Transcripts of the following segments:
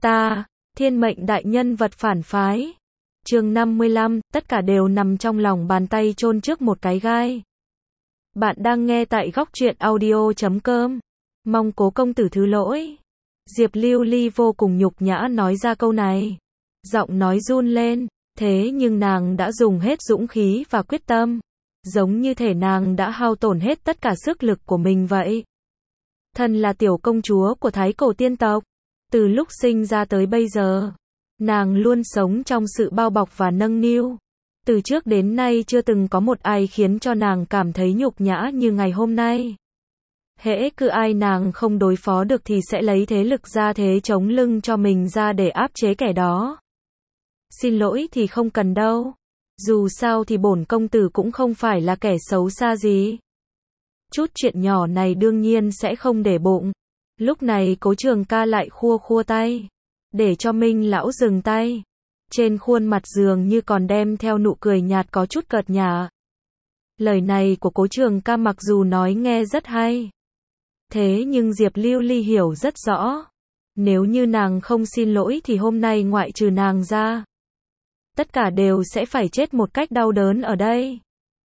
Ta, thiên mệnh đại nhân vật phản phái. Chương 55, tất cả đều nằm trong lòng bàn tay chôn trước một cái gai. Bạn đang nghe tại góc truyện audio.com. Mong Cố công tử thứ lỗi. Diệp Lưu Ly vô cùng nhục nhã nói ra câu này. Giọng nói run lên, thế nhưng nàng đã dùng hết dũng khí và quyết tâm. Giống như thể nàng đã hao tổn hết tất cả sức lực của mình vậy. Thân là tiểu công chúa của Thái Cổ tiên tộc. Từ lúc sinh ra tới bây giờ, nàng luôn sống trong sự bao bọc và nâng niu. Từ trước đến nay chưa từng có một ai khiến cho nàng cảm thấy nhục nhã như ngày hôm nay. Hễ cứ ai nàng không đối phó được thì sẽ lấy thế lực ra thế chống lưng cho mình ra để áp chế kẻ đó. Xin lỗi thì không cần đâu. Dù sao thì bổn công tử cũng không phải là kẻ xấu xa gì. Chút chuyện nhỏ này đương nhiên sẽ không để bụng. Lúc này Cố Trường Ca lại khua khua tay, để cho Minh lão dừng tay. Trên khuôn mặt dường như còn đem theo nụ cười nhạt có chút cợt nhả. Lời này của Cố Trường Ca mặc dù nói nghe rất hay, thế nhưng Diệp Lưu Ly hiểu rất rõ. Nếu như nàng không xin lỗi thì hôm nay ngoại trừ nàng ra, tất cả đều sẽ phải chết một cách đau đớn ở đây.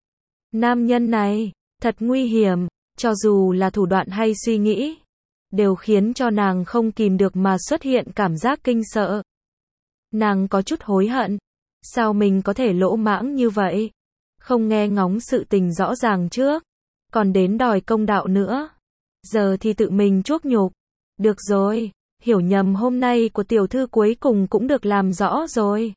Nam nhân này, thật nguy hiểm, cho dù là thủ đoạn hay suy nghĩ, đều khiến cho nàng không kìm được mà xuất hiện cảm giác kinh sợ. Nàng có chút hối hận. Sao mình có thể lỗ mãng như vậy? Không nghe ngóng sự tình rõ ràng trước, còn đến đòi công đạo nữa. Giờ thì tự mình chuốc nhục. Được rồi, hiểu nhầm hôm nay của tiểu thư cuối cùng cũng được làm rõ rồi.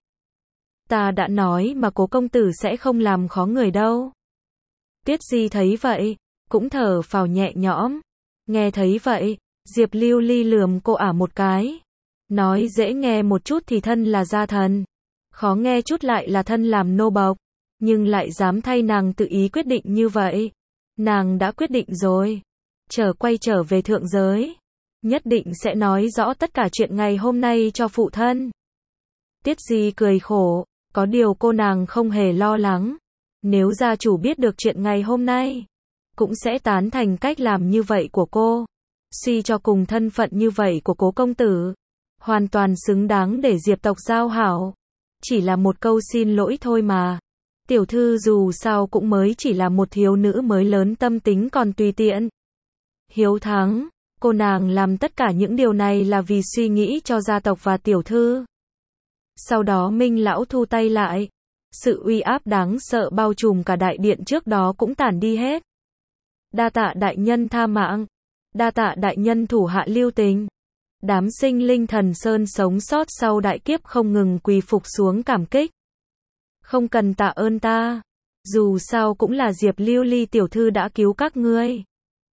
Ta đã nói mà Cố công tử sẽ không làm khó người đâu. Tiết Di thấy vậy, cũng thở phào nhẹ nhõm. Nghe thấy vậy, Diệp Lưu Ly lườm cô ả một cái. Nói dễ nghe một chút thì thân là gia thần, khó nghe chút lại là thân làm nô bộc. Nhưng lại dám thay nàng tự ý quyết định như vậy. Nàng đã quyết định rồi. Quay trở về thượng giới, nhất định sẽ nói rõ tất cả chuyện ngày hôm nay cho phụ thân. Tiết Di cười khổ, có điều cô nàng không hề lo lắng. Nếu gia chủ biết được chuyện ngày hôm nay, cũng sẽ tán thành cách làm như vậy của cô. Suy cho cùng thân phận như vậy của Cố công tử, hoàn toàn xứng đáng để Diệp tộc giao hảo. Chỉ là một câu xin lỗi thôi mà. Tiểu thư dù sao cũng mới chỉ là một thiếu nữ mới lớn tâm tính còn tùy tiện. Hiếu thắng, cô nàng làm tất cả những điều này là vì suy nghĩ cho gia tộc và tiểu thư. Sau đó Minh lão thu tay lại. Sự uy áp đáng sợ bao trùm cả đại điện trước đó cũng tản đi hết. Đa tạ đại nhân tha mạng. Đa tạ đại nhân thủ hạ lưu tình. Đám sinh linh Thần Sơn sống sót sau đại kiếp không ngừng quỳ phục xuống cảm kích. Không cần tạ ơn ta. Dù sao cũng là Diệp Lưu Ly tiểu thư đã cứu các ngươi.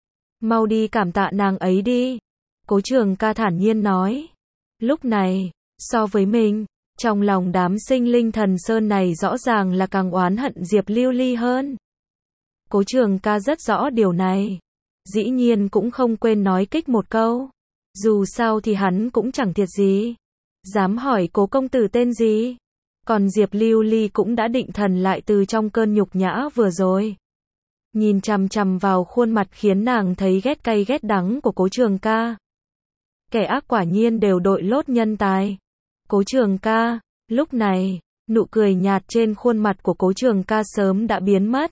Mau đi cảm tạ nàng ấy đi. Cố Trường Ca thản nhiên nói. Lúc này, so với mình, trong lòng đám sinh linh Thần Sơn này rõ ràng là càng oán hận Diệp Lưu Ly hơn. Cố Trường Ca rất rõ điều này. Dĩ nhiên cũng không quên nói kích một câu. Dù sao thì hắn cũng chẳng thiệt gì. Dám hỏi Cố công tử tên gì? Còn Diệp Lưu Ly cũng đã định thần lại từ trong cơn nhục nhã vừa rồi. Nhìn chằm chằm vào khuôn mặt khiến nàng thấy ghét cay ghét đắng của Cố Trường Ca. Kẻ ác quả nhiên đều đội lốt nhân tài. Cố Trường Ca, lúc này, nụ cười nhạt trên khuôn mặt của Cố Trường Ca sớm đã biến mất.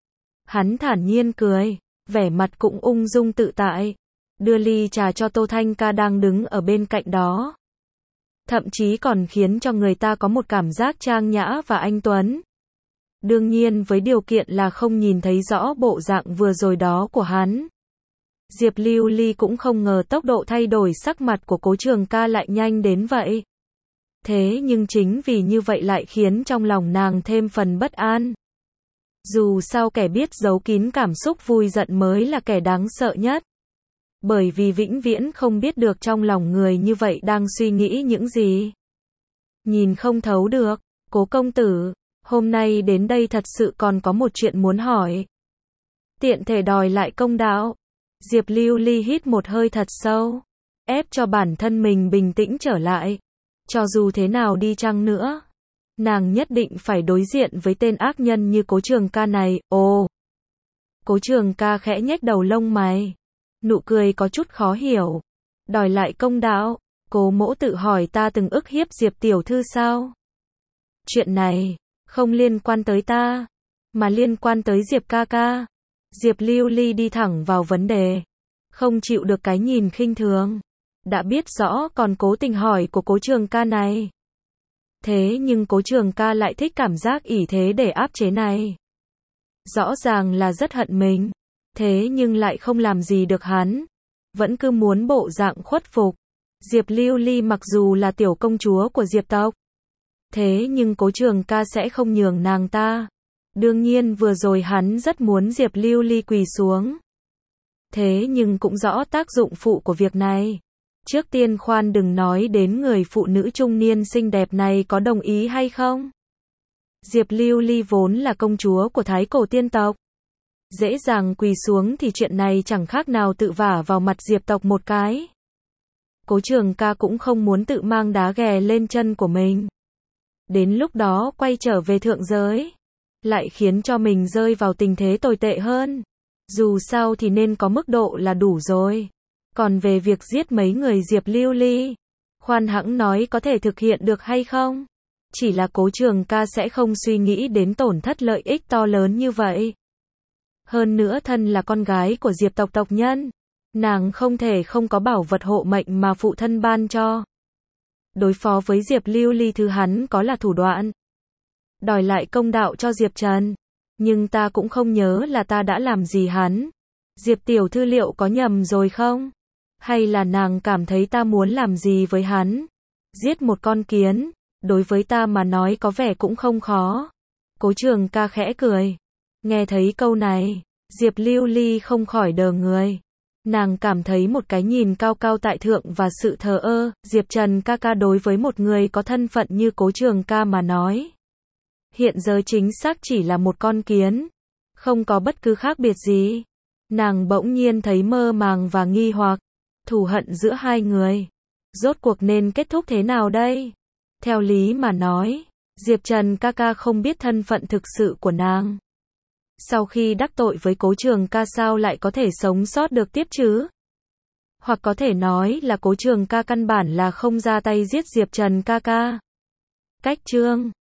Hắn thản nhiên cười, vẻ mặt cũng ung dung tự tại. Đưa ly trà cho Tô Thanh Ca đang đứng ở bên cạnh đó. Thậm chí còn khiến cho người ta có một cảm giác trang nhã và anh tuấn. Đương nhiên với điều kiện là không nhìn thấy rõ bộ dạng vừa rồi đó của hắn. Diệp Lưu Ly cũng không ngờ tốc độ thay đổi sắc mặt của Cố Trường Ca lại nhanh đến vậy. Thế nhưng chính vì như vậy lại khiến trong lòng nàng thêm phần bất an. Dù sao kẻ biết giấu kín cảm xúc vui giận mới là kẻ đáng sợ nhất. Bởi vì vĩnh viễn không biết được trong lòng người như vậy đang suy nghĩ những gì. Nhìn không thấu được. Cố công tử, hôm nay đến đây thật sự còn có một chuyện muốn hỏi. Tiện thể đòi lại công đạo. Diệp Lưu Ly hít một hơi thật sâu, ép cho bản thân mình bình tĩnh trở lại. Cho dù thế nào đi chăng nữa, nàng nhất định phải đối diện với tên ác nhân như Cố Trường Ca này. Ồ! Cố Trường Ca khẽ nhếch đầu lông mày. Nụ cười có chút khó hiểu. Đòi lại công đạo. Cố Mỗ tự hỏi ta từng ức hiếp Diệp tiểu thư sao? Chuyện này, không liên quan tới ta, mà liên quan tới Diệp ca ca. Diệp Lưu Ly đi thẳng vào vấn đề, không chịu được cái nhìn khinh thường. Đã biết rõ còn cố tình hỏi của Cố Trường ca này. Thế nhưng Cố Trường ca lại thích cảm giác ỷ thế để áp chế này. Rõ ràng là rất hận mình, thế nhưng lại không làm gì được hắn. Vẫn cứ muốn bộ dạng khuất phục. Diệp Lưu Ly mặc dù là tiểu công chúa của Diệp tộc, thế nhưng Cố Trường ca sẽ không nhường nàng ta. Đương nhiên vừa rồi hắn rất muốn Diệp Lưu Ly quỳ xuống. Thế nhưng cũng rõ tác dụng phụ của việc này. Trước tiên khoan đừng nói đến người phụ nữ trung niên xinh đẹp này có đồng ý hay không. Diệp Lưu Ly vốn là công chúa của Thái Cổ tiên tộc. Dễ dàng quỳ xuống thì chuyện này chẳng khác nào tự vả vào mặt Diệp tộc một cái. Cố Trường ca cũng không muốn tự mang đá ghè lên chân của mình. Đến lúc đó quay trở về thượng giới, lại khiến cho mình rơi vào tình thế tồi tệ hơn. Dù sao thì nên có mức độ là đủ rồi. Còn về việc giết mấy người Diệp Lưu Ly, khoan hãng nói có thể thực hiện được hay không. Chỉ là Cố Trường ca sẽ không suy nghĩ đến tổn thất lợi ích to lớn như vậy. Hơn nữa thân là con gái của Diệp tộc tộc nhân, nàng không thể không có bảo vật hộ mệnh mà phụ thân ban cho. Đối phó với Diệp Lưu Ly thứ hắn có là thủ đoạn đòi lại công đạo cho Diệp Trần. Nhưng ta cũng không nhớ là ta đã làm gì hắn. Diệp tiểu thư liệu có nhầm rồi không? Hay là nàng cảm thấy ta muốn làm gì với hắn? Giết một con kiến, đối với ta mà nói có vẻ cũng không khó. Cố Trường ca khẽ cười. Nghe thấy câu này, Diệp Lưu Ly không khỏi đờ người. Nàng cảm thấy một cái nhìn cao cao tại thượng và sự thờ ơ. Diệp Trần ca ca đối với một người có thân phận như Cố Trường ca mà nói, hiện giờ chính xác chỉ là một con kiến, không có bất cứ khác biệt gì. Nàng bỗng nhiên thấy mơ màng và nghi hoặc. Thù hận giữa hai người, rốt cuộc nên kết thúc thế nào đây? Theo lý mà nói, Diệp Trần ca ca không biết thân phận thực sự của nàng. Sau khi đắc tội với Cố Trường ca sao lại có thể sống sót được tiếp chứ? Hoặc có thể nói là Cố Trường ca căn bản là không ra tay giết Diệp Trần ca ca. Cách chương